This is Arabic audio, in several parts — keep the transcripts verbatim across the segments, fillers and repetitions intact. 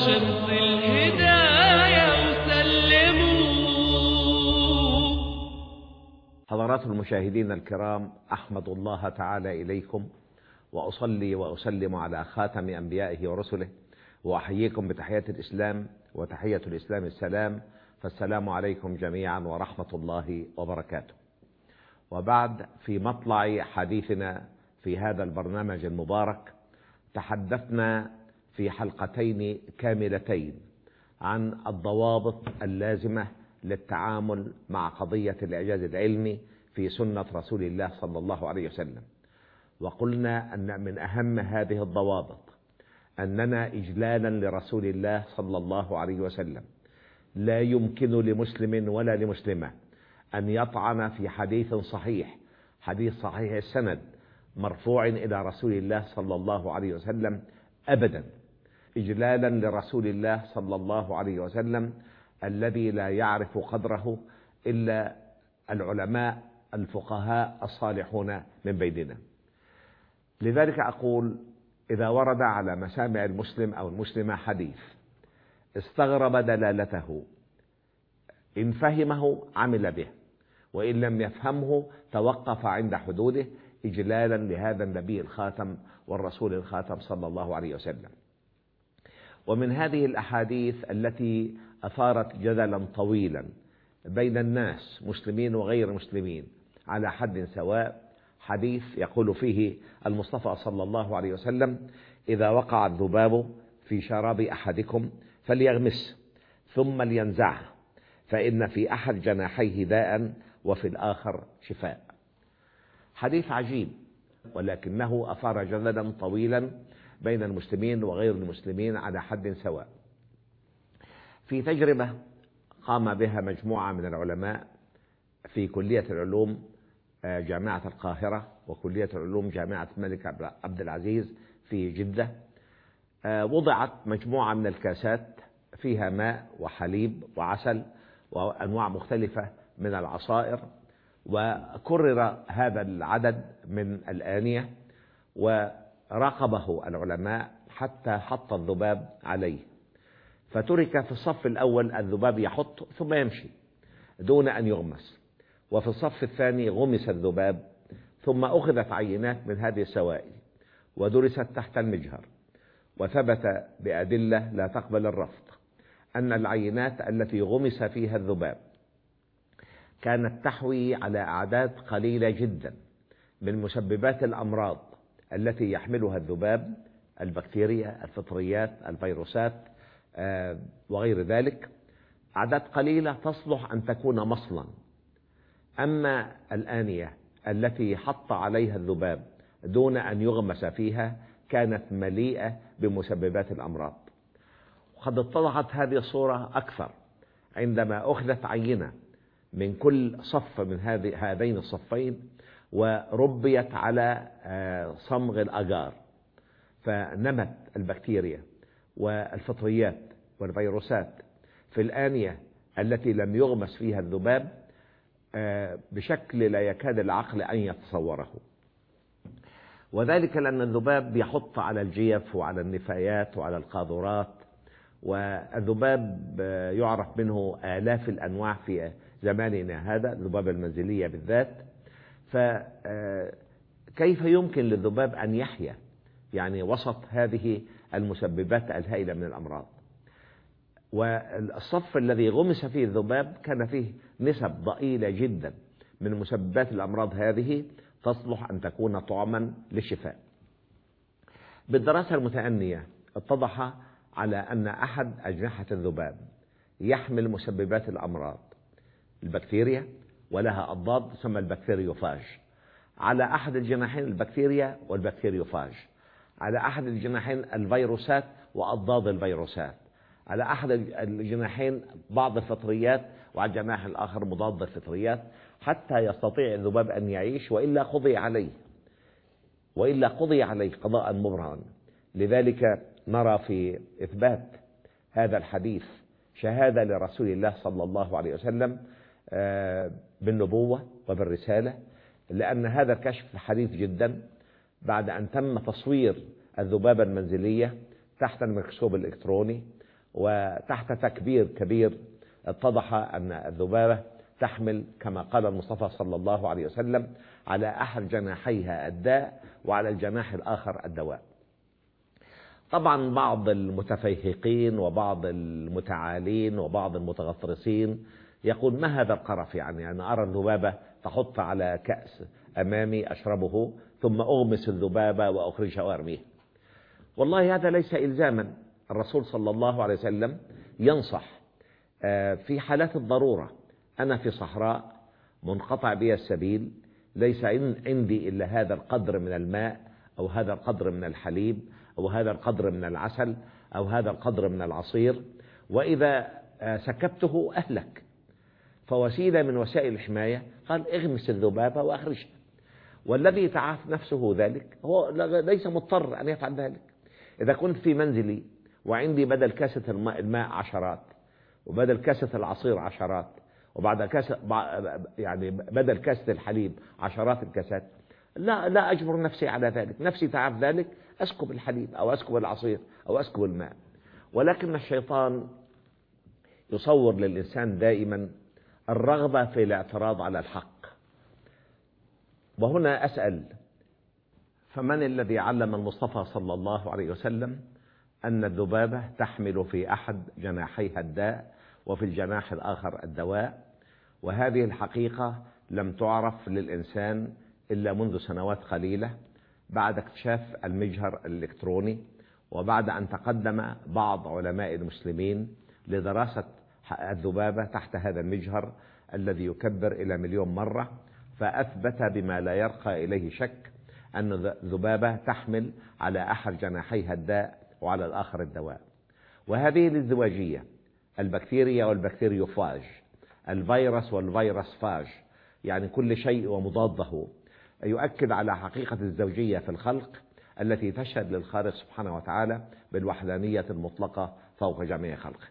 شمس الهداية وسلموا. حضرات المشاهدين الكرام، أحمد الله تعالى إليكم وأصلي وأسلم على خاتم أنبيائه ورسله، وأحييكم بتحية الإسلام، وتحية الإسلام السلام، فالسلام عليكم جميعا ورحمة الله وبركاته. وبعد، في مطلع حديثنا في هذا البرنامج المبارك تحدثنا في حلقتين كاملتين عن الضوابط اللازمة للتعامل مع قضية الإعجاز العلمي في سنة رسول الله صلى الله عليه وسلم. وقلنا أن من أهم هذه الضوابط أننا إجلالا لرسول الله صلى الله عليه وسلم لا يمكن لمسلم ولا لمسلمة أن يطعن في حديث صحيح، حديث صحيح السند مرفوع إلى رسول الله صلى الله عليه وسلم أبدا، إجلالا لرسول الله صلى الله عليه وسلم الذي لا يعرف قدره إلا العلماء الفقهاء الصالحون من بيننا. لذلك أقول، إذا ورد على مسامع المسلم أو المسلمة حديث استغرب دلالته، إن فهمه عمل به، وإن لم يفهمه توقف عند حدوده، إجلالا لهذا النبي الخاتم والرسول الخاتم صلى الله عليه وسلم. ومن هذه الأحاديث التي أثارت جدلا طويلا بين الناس مسلمين وغير مسلمين على حد سواء، حديث يقول فيه المصطفى صلى الله عليه وسلم: إذا وقع الذباب في شراب أحدكم فليغمس ثم لينزعه، فإن في أحد جناحيه داء وفي الآخر شفاء. حديث عجيب، ولكنه أثار جدلا طويلا بين المسلمين وغير المسلمين على حد سواء. في تجربة قام بها مجموعة من العلماء في كلية العلوم جامعة القاهرة وكلية العلوم جامعة الملك عبد العزيز في جدة، وضعت مجموعة من الكاسات فيها ماء وحليب وعسل وأنواع مختلفة من العصائر، وكرر هذا العدد من الآنية، وراقبه العلماء حتى حط الذباب عليه، فترك في الصف الأول الذباب يحط ثم يمشي دون أن يغمس، وفي الصف الثاني غمس الذباب، ثم أخذت عينات من هذه السوائل ودرست تحت المجهر، وثبت بأدلة لا تقبل الرفض أن العينات التي غمس فيها الذباب كانت تحوي على أعداد قليلة جدا من مسببات الأمراض التي يحملها الذباب، البكتيريا، الفطريات، الفيروسات وغير ذلك، أعداد قليلة تصلح أن تكون مصلا. أما الآنية التي حط عليها الذباب دون أن يغمس فيها كانت مليئة بمسببات الأمراض. وقد اتضحت هذه الصورة أكثر عندما أخذت عينة من كل صف من هذين الصفين وربيت على صمغ الأجار، فنمت البكتيريا والفطريات والفيروسات في الآنية التي لم يغمس فيها الذباب بشكل لا يكاد العقل أن يتصوره. وذلك لأن الذباب يحط على الجيف وعلى النفايات وعلى القاذورات، والذباب يعرف منه آلاف الأنواع في زماننا هذا، الذباب المنزلية بالذات. فكيف يمكن للذباب أن يحيا يعني وسط هذه المسببات الهائلة من الأمراض؟ والصف الذي غمس فيه الذباب كان فيه نسب ضئيلة جدا من مسببات الأمراض هذه تصلح أن تكون طعما للشفاء. بالدراسة المتأنية اتضح على أن أحد أجنحة الذباب يحمل مسببات الأمراض، البكتيريا، ولها أضداد تسمى البكتيريوفاج. على أحد الجناحين البكتيريا والبكتيريوفاج، على أحد الجناحين الفيروسات وأضداد الفيروسات، على أحد الجناحين بعض الفطريات، وعلى الجناح الآخر مضاد الفطريات، حتى يستطيع الذباب أن يعيش، وإلا قضي عليه وإلا قضي عليه قضاء مبرما. لذلك نرى في إثبات هذا الحديث شهادة لرسول الله صلى الله عليه وسلم بالنبوة وبالرسالة، لأن هذا الكشف حديث جدا بعد أن تم تصوير الذبابة المنزلية تحت الميكروسكوب الإلكتروني، وتحت تكبير كبير اتضح أن الذبابة تحمل كما قال المصطفى صلى الله عليه وسلم على أحد جناحيها الداء وعلى الجناح الآخر الدواء. طبعا بعض المتفيهقين وبعض المتعالين وبعض المتغطرسين يقول ما هذا القرف، يعني أنا أرى الذبابة تحط على كأس أمامي أشربه ثم أغمس الذبابة وأخرجها وأرميها. والله هذا ليس إلزاما. الرسول صلى الله عليه وسلم ينصح في حالات الضرورة. أنا في صحراء منقطع بي السبيل، ليس عندي إلا هذا القدر من الماء أو هذا القدر من الحليب أو هذا القدر من العسل أو هذا القدر من العصير، وإذا سكبته أهلك. فوسيلة من وسائل الحماية قال اغمس الذبابة وأخرجها. والذي تعاف نفسه ذلك هو ليس مضطر أن يفعل ذلك. إذا كنت في منزلي وعندي بدل كاسة الماء عشرات وبدل كاسة العصير عشرات وبعد كاسة يعني بدل كاسة الحليب عشرات الكاسات، لا لا أجبر نفسي على ذلك. نفسي تعاف ذلك أسكب الحليب أو أسكب العصير أو أسكب الماء. ولكن الشيطان يصور للإنسان دائما الرغبة في الاعتراض على الحق. وهنا أسأل، فمن الذي علم المصطفى صلى الله عليه وسلم أن الذبابة تحمل في أحد جناحيها الداء وفي الجناح الآخر الدواء؟ وهذه الحقيقة لم تعرف للإنسان إلا منذ سنوات قليلة بعد اكتشاف المجهر الإلكتروني، وبعد أن تقدم بعض علماء المسلمين لدراسة الذبابة تحت هذا المجهر الذي يكبر إلى مليون مرة، فأثبت بما لا يرقى إليه شك أن الذبابة تحمل على أحد جناحيها الداء وعلى الآخر الدواء. وهذه الازدواجية، البكتيريا والبكتيريوفاج، الفيروس والفيروس فاج، يعني كل شيء ومضاده، يؤكد على حقيقة الزوجية في الخلق التي تشهد للخالق سبحانه وتعالى بالوحدانية المطلقة فوق جميع خلقه.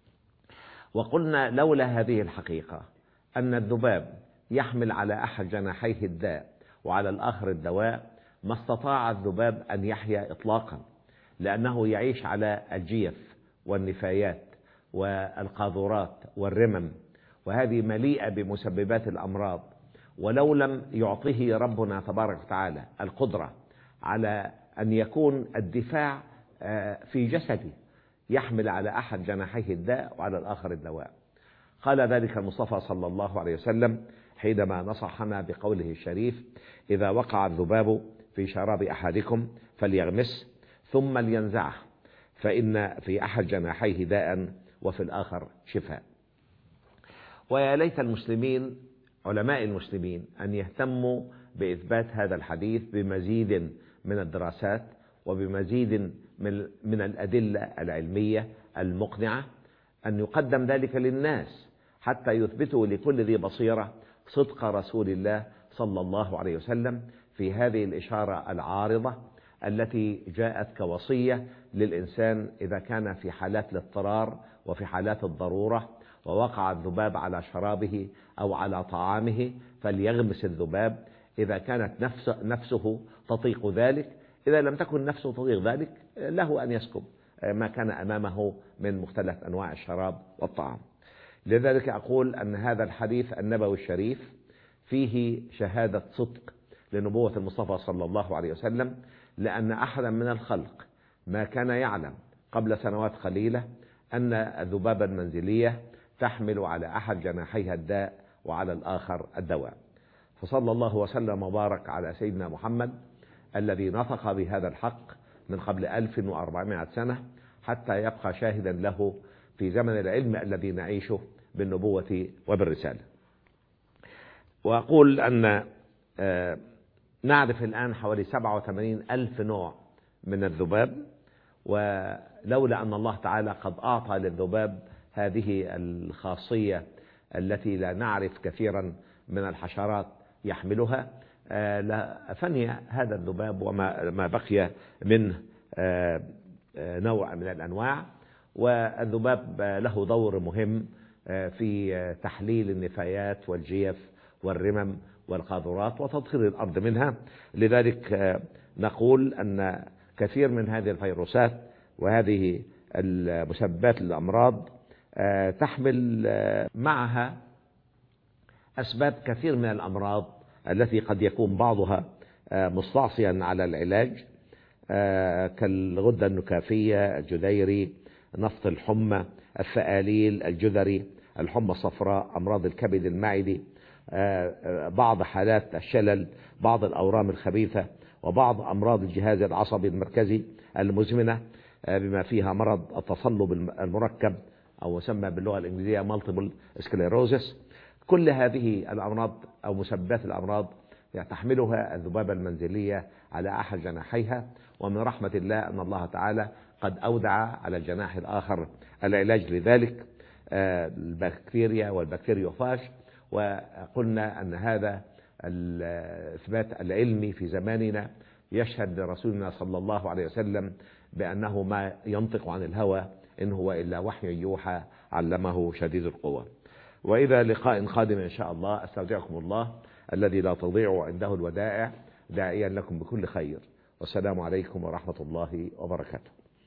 وقلنا لولا هذه الحقيقة أن الذباب يحمل على أحد جناحيه الداء وعلى الآخر الدواء ما استطاع الذباب أن يحيا إطلاقا، لأنه يعيش على الجيف والنفايات والقاذورات والرمم، وهذه مليئة بمسببات الأمراض. ولو لم يعطيه ربنا تبارك وتعالى القدرة على أن يكون الدفاع في جسده يحمل على أحد جناحيه الداء وعلى الآخر الدواء. قال ذلك المصطفى صلى الله عليه وسلم حينما نصحنا بقوله الشريف: إذا وقع الذباب في شراب أحدكم فليغمس ثم لينزعه فإن في أحد جناحيه داء وفي الآخر شفاء. ويا ليت المسلمين علماء المسلمين أن يهتموا بإثبات هذا الحديث بمزيد من الدراسات وبمزيد من الأدلة العلمية المقنعة، أن يقدم ذلك للناس حتى يثبتوا لكل ذي بصيرة صدق رسول الله صلى الله عليه وسلم في هذه الإشارة العارضة التي جاءت كوصية للإنسان إذا كان في حالات الاضطرار وفي حالات الضرورة ووقع الذباب على شرابه أو على طعامه فليغمس الذباب إذا كانت نفس نفسه تطيق ذلك. إذا لم تكن نفسه تطيق ذلك له أن يسكب ما كان أمامه من مختلف أنواع الشراب والطعام. لذلك أقول أن هذا الحديث النبوي الشريف فيه شهادة صدق لنبوة المصطفى صلى الله عليه وسلم، لأن أحدا من الخلق ما كان يعلم قبل سنوات قليلة أن الذبابة المنزلية تحمل على أحد جناحيها الداء وعلى الآخر الدواء. فصلى الله وسلم وبارك على سيدنا محمد الذي نطق بهذا الحق من قبل ألف وأربعمائة سنة حتى يبقى شاهدا له في زمن العلم الذي نعيشه بالنبوة وبالرسالة. وأقول أن نعرف الآن حوالي سبعة وثمانين ألف نوع من الذباب، ولولا أن الله تعالى قد أعطى للذباب هذه الخاصية التي لا نعرف كثيرا من الحشرات يحملها لفني هذا الذباب وما ما بقي منه نوع من الأنواع. والذباب له دور مهم في تحليل النفايات والجيف والرمم والقاذورات وتطهير الأرض منها. لذلك نقول أن كثير من هذه الفيروسات وهذه مسببات الأمراض تحمل معها أسباب كثير من الأمراض التي قد يكون بعضها مستعصيا على العلاج كالغدة النكافية، الجديري، نفط الحمى، الفآليل، الجذري، الحمى الصفراء، أمراض الكبد المعدي، بعض حالات الشلل، بعض الأورام الخبيثة، وبعض أمراض الجهاز العصبي المركزي المزمنة بما فيها مرض التصلب المركب أو يسمى باللغة الإنجليزية multiple sclerosis. كل هذه الأمراض أو مسببات الأمراض تحملها الذبابة المنزلية على أحد جناحيها، ومن رحمة الله أن الله تعالى قد أودع على الجناح الآخر العلاج لذلك، البكتيريا والبكتيريوفاج. وقلنا أن هذا الإثبات العلمي في زماننا يشهد لرسولنا صلى الله عليه وسلم بأنه ما ينطق عن الهوى إن هو إلا وحي يوحى علمه شديد القوى. وإذا لقاء قادم إن شاء الله، أستودعكم الله الذي لا تضيع عنده الودائع، داعيا لكم بكل خير، والسلام عليكم ورحمة الله وبركاته.